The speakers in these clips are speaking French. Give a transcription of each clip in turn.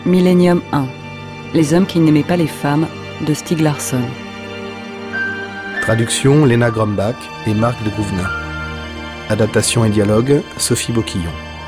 Millennium 1. Les hommes qui n'aimaient pas les femmes de Stieg Larsson. Traduction Léna Grumbach et Marc de Gouvenin. Adaptation et dialogue Sophie Boquillon.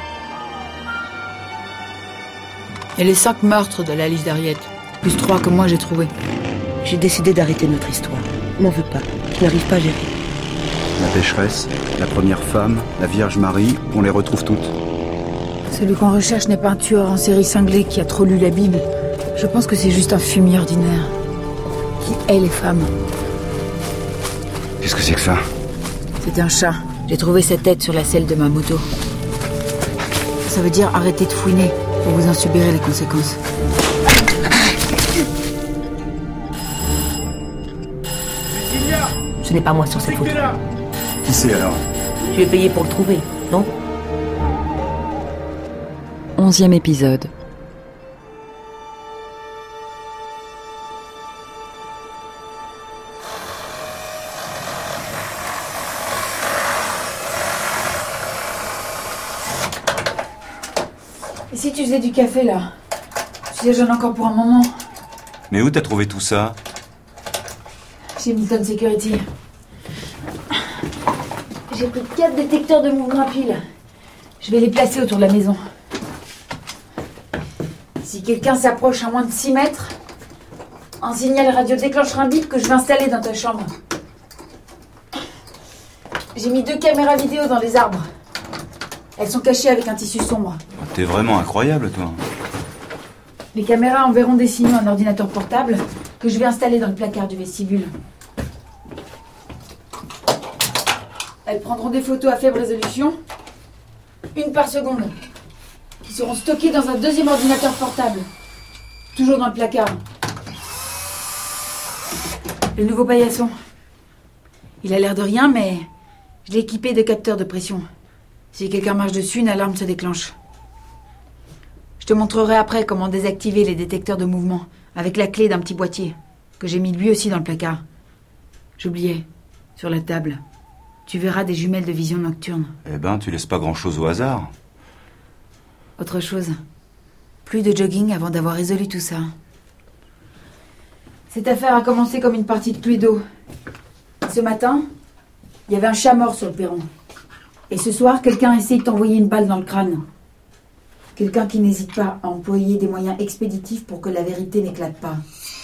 Et les 5 meurtres de la liste d'Harriet, plus 3 que moi j'ai trouvé. J'ai décidé d'arrêter notre histoire. M'en veux pas, je n'arrive pas à gérer. La pécheresse, la première femme, la Vierge Marie, on les retrouve toutes. Celui qu'on recherche n'est pas un tueur en série cinglé qui a trop lu la Bible. Je pense que c'est juste un fumier ordinaire qui hait les femmes. Qu'est-ce que c'est que ça? C'est un chat. J'ai trouvé sa tête sur la selle de ma moto. Ça veut dire arrêter de fouiner, ou vous en subirez les conséquences. Ce n'est pas moi sur cette photo. Qui c'est alors? Tu es payé pour le trouver, non? 11e épisode. Et si tu faisais du café, là? Tu déjeunes encore pour un moment. Mais où t'as trouvé tout ça? Chez Milton Security. J'ai pris 4 détecteurs de mouvement à pile. Je vais les placer autour de la maison. Si quelqu'un s'approche à moins de 6 mètres, un signal radio déclenchera un bip que je vais installer dans ta chambre. J'ai mis 2 caméras vidéo dans les arbres. Elles sont cachées avec un tissu sombre. T'es vraiment incroyable, toi. Les caméras enverront des signaux à un ordinateur portable que je vais installer dans le placard du vestibule. Elles prendront des photos à faible résolution, 1 par seconde, qui seront stockées dans un 2e ordinateur portable, toujours dans le placard. Le nouveau paillasson. Il a l'air de rien, mais je l'ai équipé de capteurs de pression. Si quelqu'un marche dessus, une alarme se déclenche. Je te montrerai après comment désactiver les détecteurs de mouvement avec la clé d'un petit boîtier que j'ai mis lui aussi dans le placard. J'oubliais, sur la table. Tu verras des jumelles de vision nocturne. Eh ben, tu laisses pas grand-chose au hasard. Autre chose. Plus de jogging avant d'avoir résolu tout ça. Cette affaire a commencé comme une partie de Cluedo. Ce matin, il y avait un chat mort sur le perron. Et ce soir, quelqu'un essaye de t'envoyer une balle dans le crâne. Quelqu'un qui n'hésite pas à employer des moyens expéditifs pour que la vérité n'éclate pas.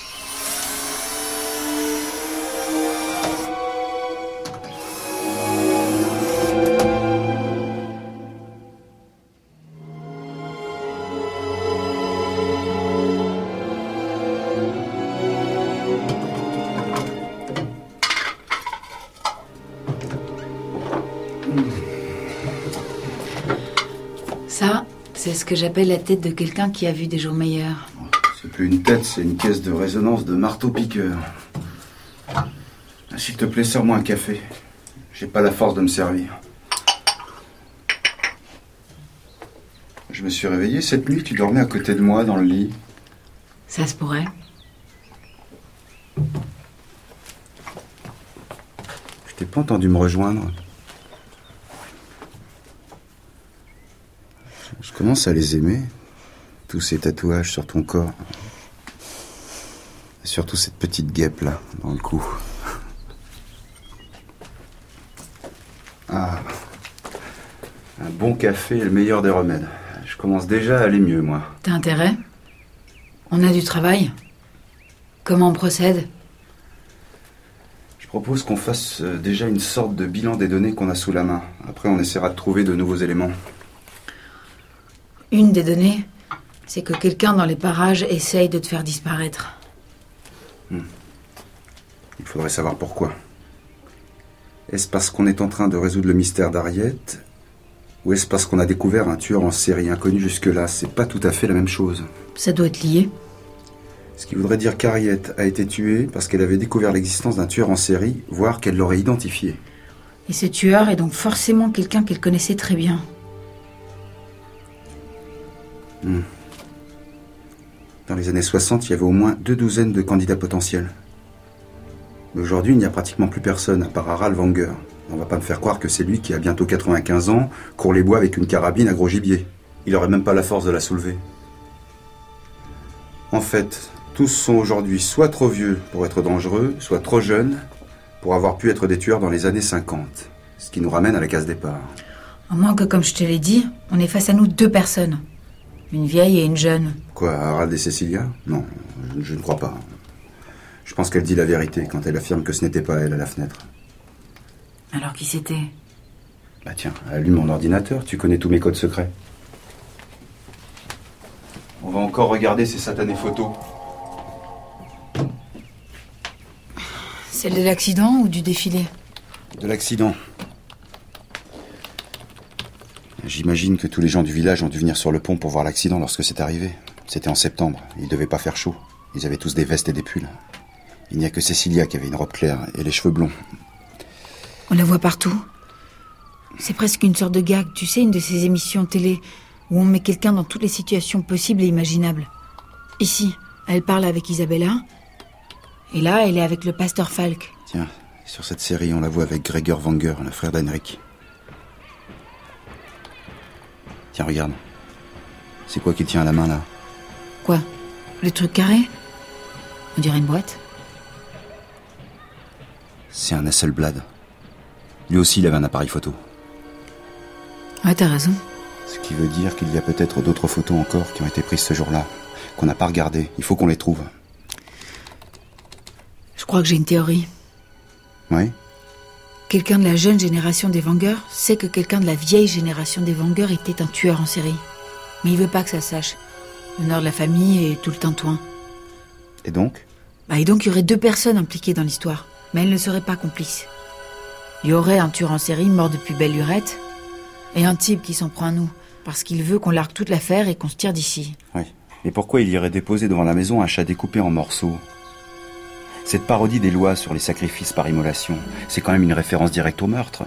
Ça, c'est ce que j'appelle la tête de quelqu'un qui a vu des jours meilleurs. C'est plus une tête, c'est une caisse de résonance de marteau-piqueur. S'il te plaît, sers-moi un café. J'ai pas la force de me servir. Je me suis réveillé cette nuit, tu dormais à côté de moi dans le lit. Ça se pourrait. Je t'ai pas entendu me rejoindre. Je commence à les aimer, tous ces tatouages sur ton corps. Et surtout cette petite guêpe là, dans le cou. Ah, un bon café est le meilleur des remèdes. Je commence déjà à aller mieux, moi. T'as intérêt? On a du travail. Comment on procède? Je propose qu'on fasse déjà une sorte de bilan des données qu'on a sous la main. Après, on essaiera de trouver de nouveaux éléments. Une des données, c'est que quelqu'un dans les parages essaye de te faire disparaître. Il faudrait savoir pourquoi. Est-ce parce qu'on est en train de résoudre le mystère d'Harriet? Ou est-ce parce qu'on a découvert un tueur en série inconnu jusque-là? C'est pas tout à fait la même chose. Ça doit être lié. Ce qui voudrait dire qu'Harriet a été tuée parce qu'elle avait découvert l'existence d'un tueur en série, voire qu'elle l'aurait identifié. Et ce tueur est donc forcément quelqu'un qu'elle connaissait très bien. Dans les années 60, il y avait au moins 2 douzaines de candidats potentiels. Mais aujourd'hui, il n'y a pratiquement plus personne, à part Harald Wenger. On va pas me faire croire que c'est lui qui a bientôt 95 ans, court les bois avec une carabine à gros gibier. Il aurait même pas la force de la soulever. En fait, tous sont aujourd'hui soit trop vieux pour être dangereux, soit trop jeunes pour avoir pu être des tueurs dans les années 50. Ce qui nous ramène à la case départ. À moins que, comme je te l'ai dit, on ait face à nous 2 personnes. Une vieille et une jeune. Quoi, Harald et Cecilia? Non, je ne crois pas. Je pense qu'elle dit la vérité quand elle affirme que ce n'était pas elle à la fenêtre. Alors qui c'était? Bah tiens, allume mon ordinateur, tu connais tous mes codes secrets. On va encore regarder ces satanées photos. Celle de l'accident ou du défilé? De l'accident. J'imagine que tous les gens du village ont dû venir sur le pont pour voir l'accident lorsque c'est arrivé. C'était en septembre, il devait pas faire chaud. Ils avaient tous des vestes et des pulls. Il n'y a que Cecilia qui avait une robe claire et les cheveux blonds. On la voit partout. C'est presque une sorte de gag, tu sais, une de ces émissions télé où on met quelqu'un dans toutes les situations possibles et imaginables. Ici, elle parle avec Isabella. Et là, elle est avec le pasteur Falk. Tiens, sur cette série, on la voit avec Gregor Wenger, le frère d'Henrik. Tiens, regarde. C'est quoi qu'il tient à la main, là? Quoi? Le truc carré? On dirait une boîte. C'est un Hasselblad. Lui aussi, il avait un appareil photo. Ouais, t'as raison. Ce qui veut dire qu'il y a peut-être d'autres photos encore qui ont été prises ce jour-là, qu'on n'a pas regardées. Il faut qu'on les trouve. Je crois que j'ai une théorie. Oui? Quelqu'un de la jeune génération des Wenger sait que quelqu'un de la vieille génération des Wenger était un tueur en série. Mais il veut pas que ça sache. L'honneur de la famille est tout le tintouin. Et donc? Et donc il y aurait 2 personnes impliquées dans l'histoire. Mais elles ne seraient pas complices. Il y aurait un tueur en série mort depuis belle lurette et un type qui s'en prend à nous parce qu'il veut qu'on largue toute l'affaire et qu'on se tire d'ici. Oui. Et pourquoi il irait déposer devant la maison un chat découpé en morceaux? Cette parodie des lois sur les sacrifices par immolation, c'est quand même une référence directe au meurtre.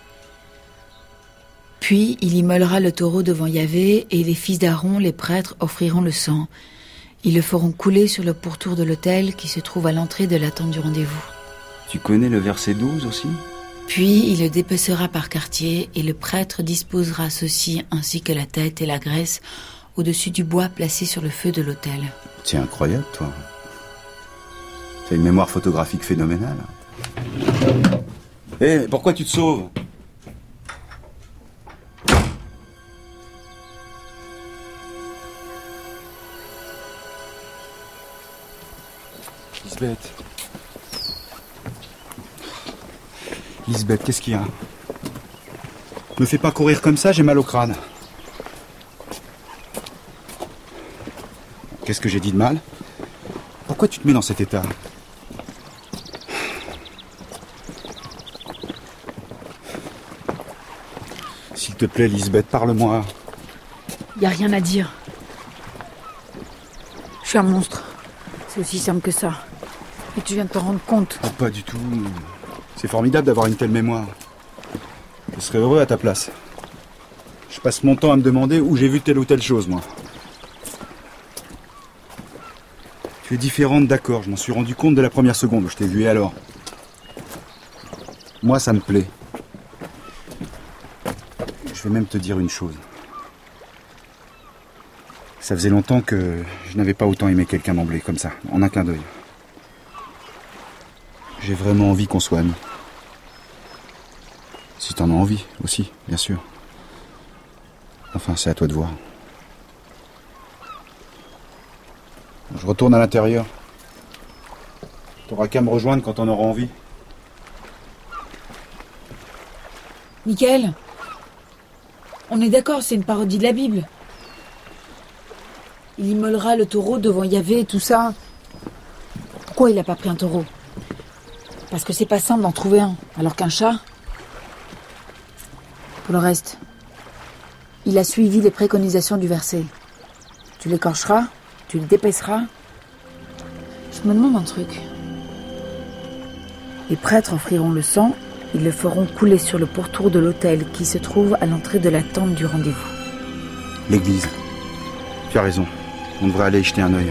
Puis il immolera le taureau devant Yahvé et les fils d'Aaron, les prêtres, offriront le sang. Ils le feront couler sur le pourtour de l'autel qui se trouve à l'entrée de la tente du rendez-vous. Tu connais le verset 12 aussi? Puis il le dépecera par quartier et le prêtre disposera ceci ainsi que la tête et la graisse au-dessus du bois placé sur le feu de l'autel. C'est incroyable, toi. T'as une mémoire photographique phénoménale. Hé, pourquoi tu te sauves? Lisbeth. Lisbeth, qu'est-ce qu'il y a? Me fais pas courir comme ça, j'ai mal au crâne. Qu'est-ce que j'ai dit de mal? Pourquoi tu te mets dans cet état? S'il te plaît, Lisbeth, parle-moi. Y a rien à dire. Je suis un monstre. C'est aussi simple que ça. Et tu viens de te rendre compte. Oh, pas du tout. C'est formidable d'avoir une telle mémoire. Je serais heureux à ta place. Je passe mon temps à me demander où j'ai vu telle ou telle chose, moi. Tu es différente, d'accord, je m'en suis rendu compte dès la première seconde où je t'ai vu, et alors? Moi, ça me plaît. Je vais même te dire une chose. Ça faisait longtemps que je n'avais pas autant aimé quelqu'un d'emblée, comme ça, en un clin d'œil. J'ai vraiment envie qu'on soit amis. Si t'en as envie, aussi, bien sûr. Enfin, c'est à toi de voir. Je retourne à l'intérieur. T'auras qu'à me rejoindre quand on aura envie. Michael, on est d'accord, c'est une parodie de la Bible. Il immolera le taureau devant Yahvé et tout ça. Pourquoi il a pas pris un taureau? Parce que c'est pas simple d'en trouver un, alors qu'un chat... Pour le reste, il a suivi les préconisations du verset. Tu l'écorcheras, tu le dépèceras. Je me demande un truc. Les prêtres offriront le sang, ils le feront couler sur le pourtour de l'autel qui se trouve à l'entrée de la tente du rendez-vous. L'église. Tu as raison. On devrait aller y jeter un œil.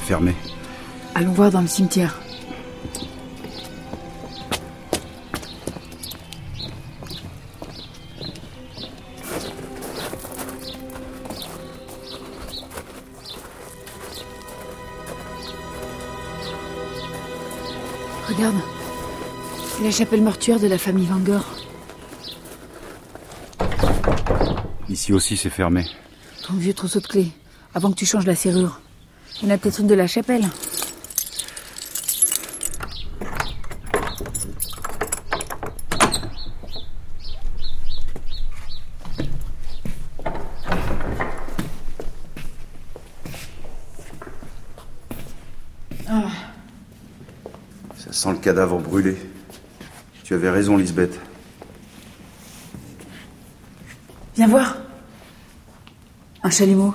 fermé. Allons voir dans le cimetière. Regarde, c'est la chapelle mortuaire de la famille Wenger. Ici aussi, c'est fermé. Ton vieux trousseau de clés, avant que tu changes la serrure. Il y en a peut-être une de la chapelle. Ça sent le cadavre brûlé. Tu avais raison, Lisbeth. Viens voir. Un chalumeau.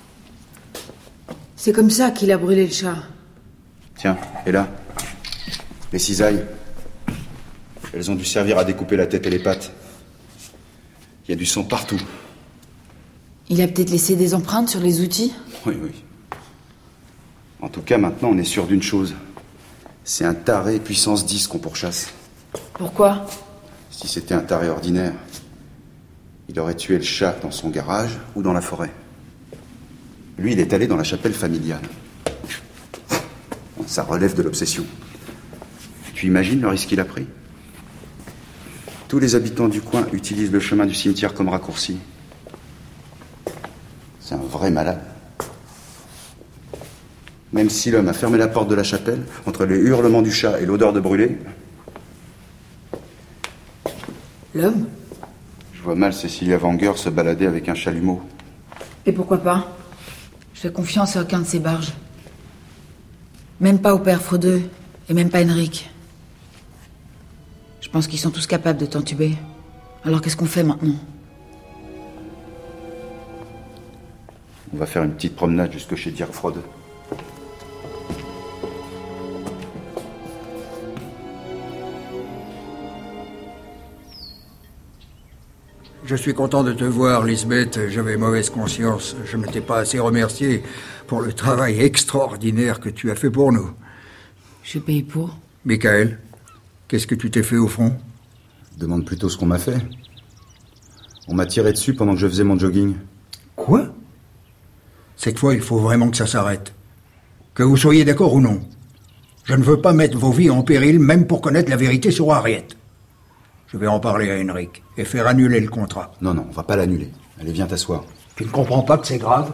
C'est comme ça qu'il a brûlé le chat. Tiens, et là, les cisailles. Elles ont dû servir à découper la tête et les pattes. Il y a du sang partout. Il a peut-être laissé des empreintes sur les outils. Oui. En tout cas, maintenant, on est sûr d'une chose. C'est un taré puissance 10 qu'on pourchasse. Pourquoi? Si c'était un taré ordinaire, il aurait tué le chat dans son garage ou dans la forêt. Lui, il est allé dans la chapelle familiale. Ça relève de l'obsession. Tu imagines le risque qu'il a pris? Tous les habitants du coin utilisent le chemin du cimetière comme raccourci. C'est un vrai malade. Même si l'homme a fermé la porte de la chapelle, entre les hurlements du chat et l'odeur de brûlé... L'homme? Je vois mal Cecilia Wenger se balader avec un chalumeau. Et pourquoi pas? Je fais confiance à aucun de ces barges. Même pas au père Fraudeux, et même pas Henrik. Je pense qu'ils sont tous capables de t'entuber. Alors qu'est-ce qu'on fait maintenant? On va faire une petite promenade jusque chez Dirk Fraudeux. Je suis content de te voir, Lisbeth. J'avais mauvaise conscience. Je ne t'ai pas assez remercié pour le travail extraordinaire que tu as fait pour nous. Je paye pour. Michael, qu'est-ce que tu t'es fait au fond? Demande plutôt ce qu'on m'a fait. On m'a tiré dessus pendant que je faisais mon jogging. Quoi? Cette fois, il faut vraiment que ça s'arrête. Que vous soyez d'accord ou non. Je ne veux pas mettre vos vies en péril, même pour connaître la vérité sur Harriet. Je vais en parler à Henrik et faire annuler le contrat. Non, on va pas l'annuler. Allez, viens t'asseoir. Tu ne comprends pas que c'est grave?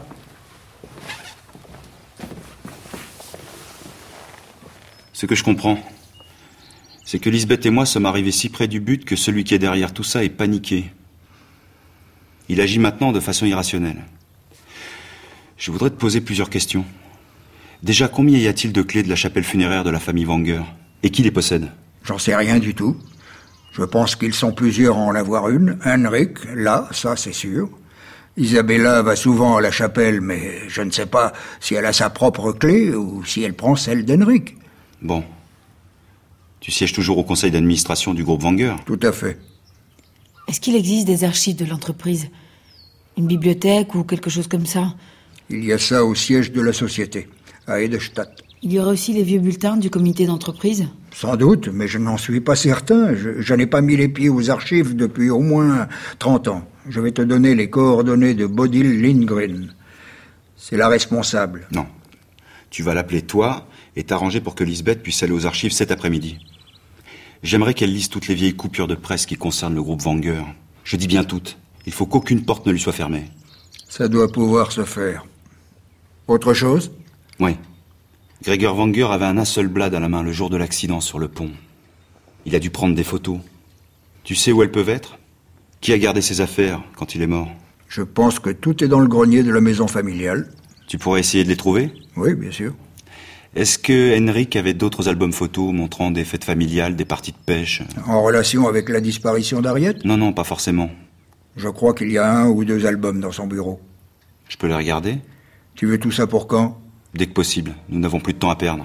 Ce que je comprends, c'est que Lisbeth et moi sommes arrivés si près du but que celui qui est derrière tout ça est paniqué. Il agit maintenant de façon irrationnelle. Je voudrais te poser plusieurs questions. Déjà, combien y a-t-il de clés de la chapelle funéraire de la famille Wenger? Et qui les possède? J'en sais rien du tout. Je pense qu'ils sont plusieurs à en avoir une. Henrik, là, ça c'est sûr. Isabella va souvent à la chapelle, mais je ne sais pas si elle a sa propre clé ou si elle prend celle d'Henrik. Bon. Tu sièges toujours au conseil d'administration du groupe Wenger? Tout à fait. Est-ce qu'il existe des archives de l'entreprise? Une bibliothèque ou quelque chose comme ça? Il y a ça au siège de la société, à Edestadt. Il y aurait aussi les vieux bulletins du comité d'entreprise? Sans doute, mais je n'en suis pas certain. Je n'ai pas mis les pieds aux archives depuis au moins 30 ans. Je vais te donner les coordonnées de Bodil Lindgren. C'est la responsable. Non. Tu vas l'appeler toi et t'arranger pour que Lisbeth puisse aller aux archives cet après-midi. J'aimerais qu'elle lise toutes les vieilles coupures de presse qui concernent le groupe Wenger. Je dis bien toutes. Il faut qu'aucune porte ne lui soit fermée. Ça doit pouvoir se faire. Autre chose? Oui. Gregor Wenger avait un Hasselblad à la main le jour de l'accident sur le pont. Il a dû prendre des photos. Tu sais où elles peuvent être? Qui a gardé ses affaires quand il est mort? Je pense que tout est dans le grenier de la maison familiale. Tu pourrais essayer de les trouver? Oui, bien sûr. Est-ce que Henrik avait d'autres albums photos montrant des fêtes familiales, des parties de pêche? En relation avec la disparition d'Harriet? Non, pas forcément. Je crois qu'il y a 1 ou 2 albums dans son bureau. Je peux les regarder? Tu veux tout ça pour quand? Dès que possible. Nous n'avons plus de temps à perdre.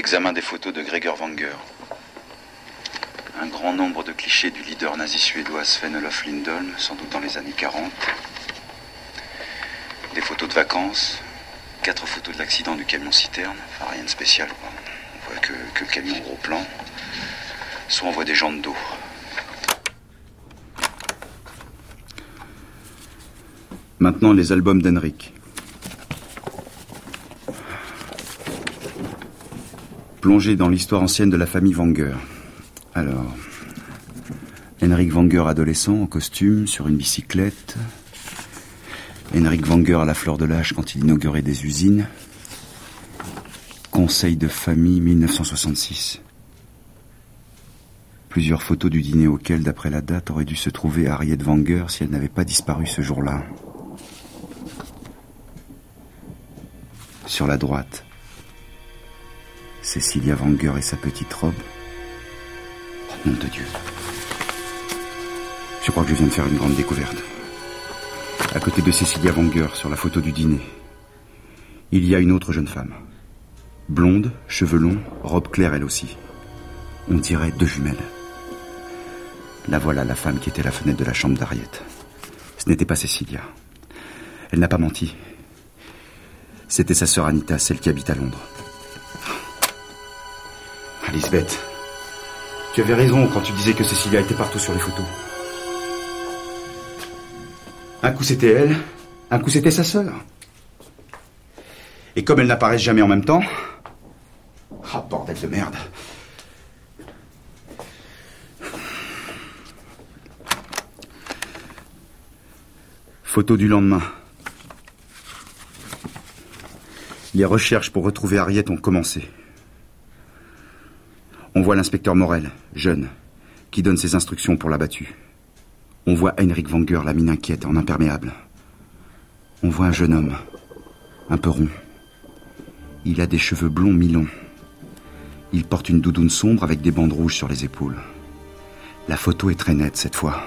l'examen des photos de Gregor Wenger. Un grand nombre de clichés du leader nazi suédois Sven Olof Lindholm, sans doute dans les années 40. Des photos de vacances, 4 photos de l'accident du camion citerne, enfin rien de spécial quoi. On voit que le camion gros plan, soit on voit des jantes d'eau. Maintenant les albums d'Henrik. Plongé dans l'histoire ancienne de la famille Wenger. Alors, Henrik Wenger adolescent en costume sur une bicyclette. Henrik Wenger à la fleur de l'âge quand il inaugurait des usines. Conseil de famille 1966. Plusieurs photos du dîner auquel, d'après la date, aurait dû se trouver Harriet Wenger si elle n'avait pas disparu ce jour-là. Sur la droite, Cecilia Wenger et sa petite robe. Oh, nom de Dieu. Je crois que je viens de faire une grande découverte. À côté de Cecilia Wenger, sur la photo du dîner, il y a une autre jeune femme. Blonde, cheveux longs, robe claire elle aussi. On dirait 2 jumelles. La voilà, la femme qui était à la fenêtre de la chambre d'Harriet. Ce n'était pas Cecilia. Elle n'a pas menti. C'était sa sœur Anita, celle qui habite à Londres. Lisbeth, tu avais raison quand tu disais que Cecilia était partout sur les photos. Un coup c'était elle, un coup c'était sa sœur. Et comme elles n'apparaissent jamais en même temps... Ah, bordel de merde. Photo du lendemain. Les recherches pour retrouver Harriet ont commencé. On voit l'inspecteur Morel, jeune, qui donne ses instructions pour l'abattu. On voit Henrik Wenger, la mine inquiète, en imperméable. On voit un jeune homme, un peu rond. Il a des cheveux blonds mi-longs. Il porte une doudoune sombre avec des bandes rouges sur les épaules. La photo est très nette cette fois.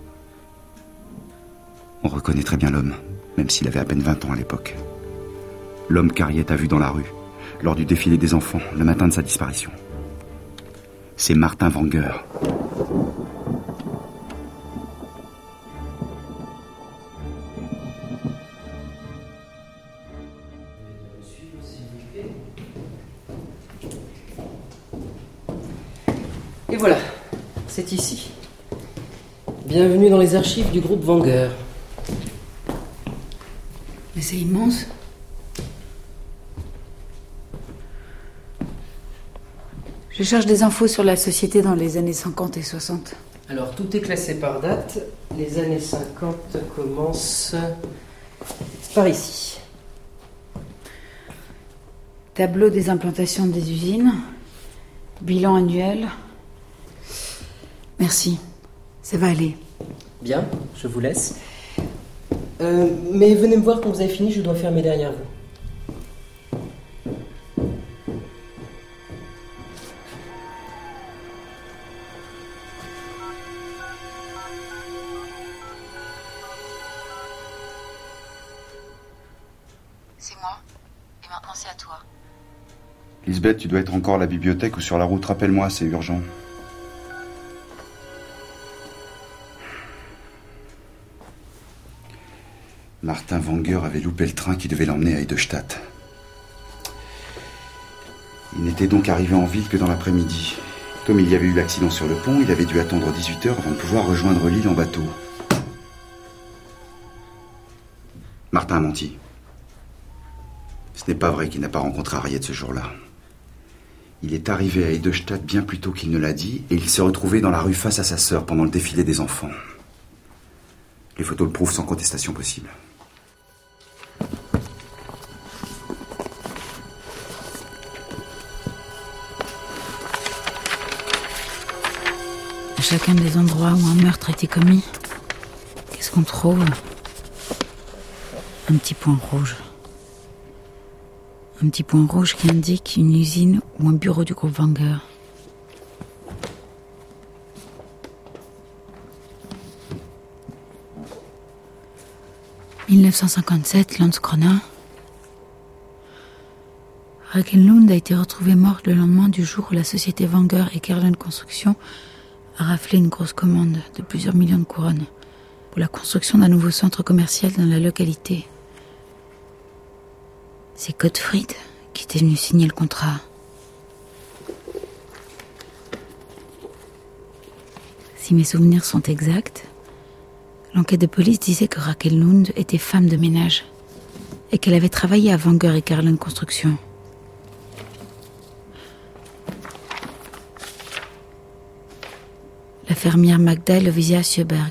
On reconnaît très bien l'homme, même s'il avait à peine 20 ans à l'époque. L'homme qu'Harriet a vu dans la rue, lors du défilé des enfants, le matin de sa disparition. C'est Martin Wenger. Et voilà, c'est ici. Bienvenue dans les archives du groupe Wenger. Mais c'est immense. Je cherche des infos sur la société dans les années 50 et 60. Alors, tout est classé par date. Les années 50 commencent par ici. Tableau des implantations des usines. Bilan annuel. Merci. Ça va aller. Bien, je vous laisse. Mais venez me voir quand vous avez fini, je dois fermer derrière vous. C'est moi. Et maintenant c'est à toi. Lisbeth, tu dois être encore à la bibliothèque ou sur la route. Rappelle-moi, c'est urgent. Martin Wenger avait loupé le train qui devait l'emmener à Eiderstadt. Il n'était donc arrivé en ville que dans l'après-midi. Comme il y avait eu l'accident sur le pont, il avait dû attendre 18h avant de pouvoir rejoindre l'île en bateau. Martin a menti. Ce n'est pas vrai qu'il n'a pas rencontré Harriet ce jour-là. Il est arrivé à Eiderstadt bien plus tôt qu'il ne l'a dit et il s'est retrouvé dans la rue face à sa sœur pendant le défilé des enfants. Les photos le prouvent sans contestation possible. À chacun des endroits où un meurtre a été commis, qu'est-ce qu'on trouve? Un petit point rouge. Un petit point rouge qui indique une usine ou un bureau du groupe Wenger. « 1957, Landskrona. Raquel Lund a été retrouvée morte le lendemain du jour où la société Wenger et Kerlen Construction a raflé une grosse commande de plusieurs millions de couronnes pour la construction d'un nouveau centre commercial dans la localité. C'est Gottfried qui était venu signer le contrat. Si mes souvenirs sont exacts, l'enquête de police disait que Raquel Lund était femme de ménage et qu'elle avait travaillé à Wenger et Kerlen Construction. La fermière Magda Lovisia Sjöberg.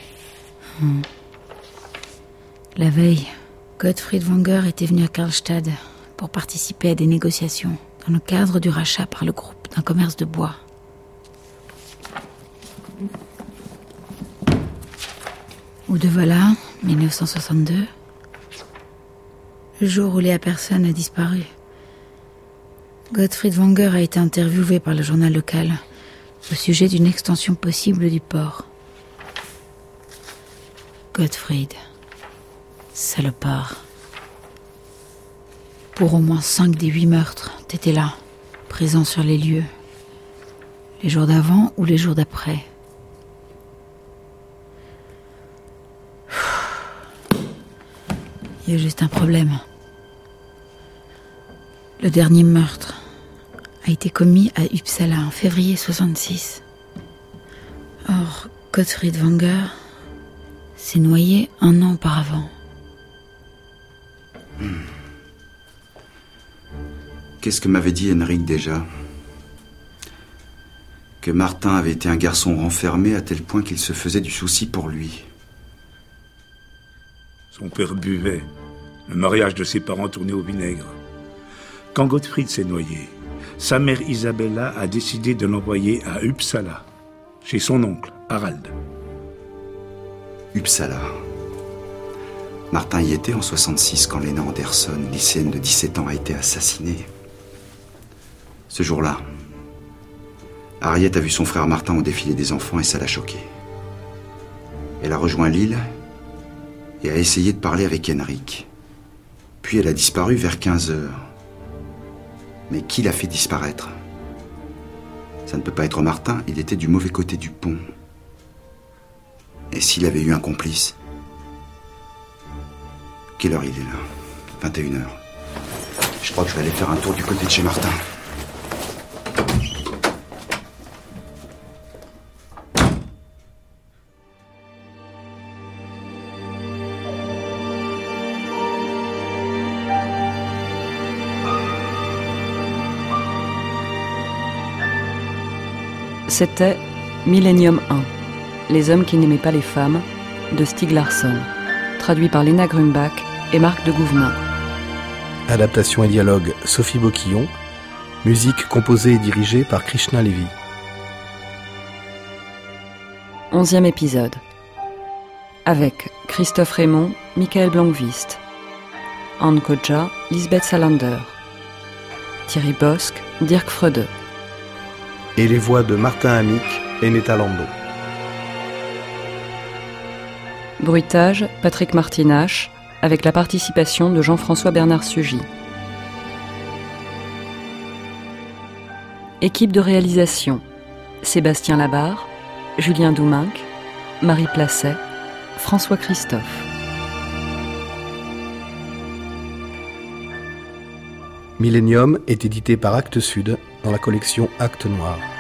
La veille, Gottfried Wenger était venu à Karlstad pour participer à des négociations dans le cadre du rachat par le groupe d'un commerce de bois. Ou de voilà, 1962, le jour où Léa Persson a disparu. Gottfried Wenger a été interviewé par le journal local au sujet d'une extension possible du port. Gottfried, salopard. Pour au moins 5 des 8 meurtres, t'étais là, présent sur les lieux. Les jours d'avant ou les jours d'après. Il y a juste un problème. Le dernier meurtre a été commis à Uppsala en février 66. Or, Gottfried Wenger s'est noyé 1 an auparavant. Qu'est-ce que m'avait dit Henrik déjà? Que Martin avait été un garçon renfermé à tel point qu'il se faisait du souci pour lui. Son père buvait. Le mariage de ses parents tournait au vinaigre. Quand Gottfried s'est noyé, sa mère Isabella a décidé de l'envoyer à Uppsala, chez son oncle, Harald. Uppsala. Martin y était en 66 quand Lena Andersson, lycéenne de 17 ans, a été assassinée. Ce jour-là, Harriet a vu son frère Martin au défilé des enfants et ça l'a choqué. Elle a rejoint l'île et a essayé de parler avec Henrik. Puis elle a disparu vers 15 heures. Mais qui l'a fait disparaître? Ça ne peut pas être Martin, il était du mauvais côté du pont. Et s'il avait eu un complice? Quelle heure il est là? 21h. Je crois que je vais aller faire un tour du côté de chez Martin. C'était Millennium 1, Les hommes qui n'aimaient pas les femmes, de Stieg Larsson, traduit par Lena Grumbach et Marc de Gouvenin. Adaptation et dialogue Sophie Boquillon. Musique composée et dirigée par Krishna Levy. 11e épisode. Avec Christophe Raymond, Michael Blankvist, Anne Kodja, Lisbeth Salander, Thierry Bosc, Dirk Freude. Et les voix de Martin Amick et Netta Lando. Bruitage, Patrick Martinache, avec la participation de Jean-François Bernard Sugy. Équipe de réalisation, Sébastien Labarre, Julien Douminc, Marie Placet, François Christophe. Millennium est édité par Actes Sud dans la collection Actes Noirs.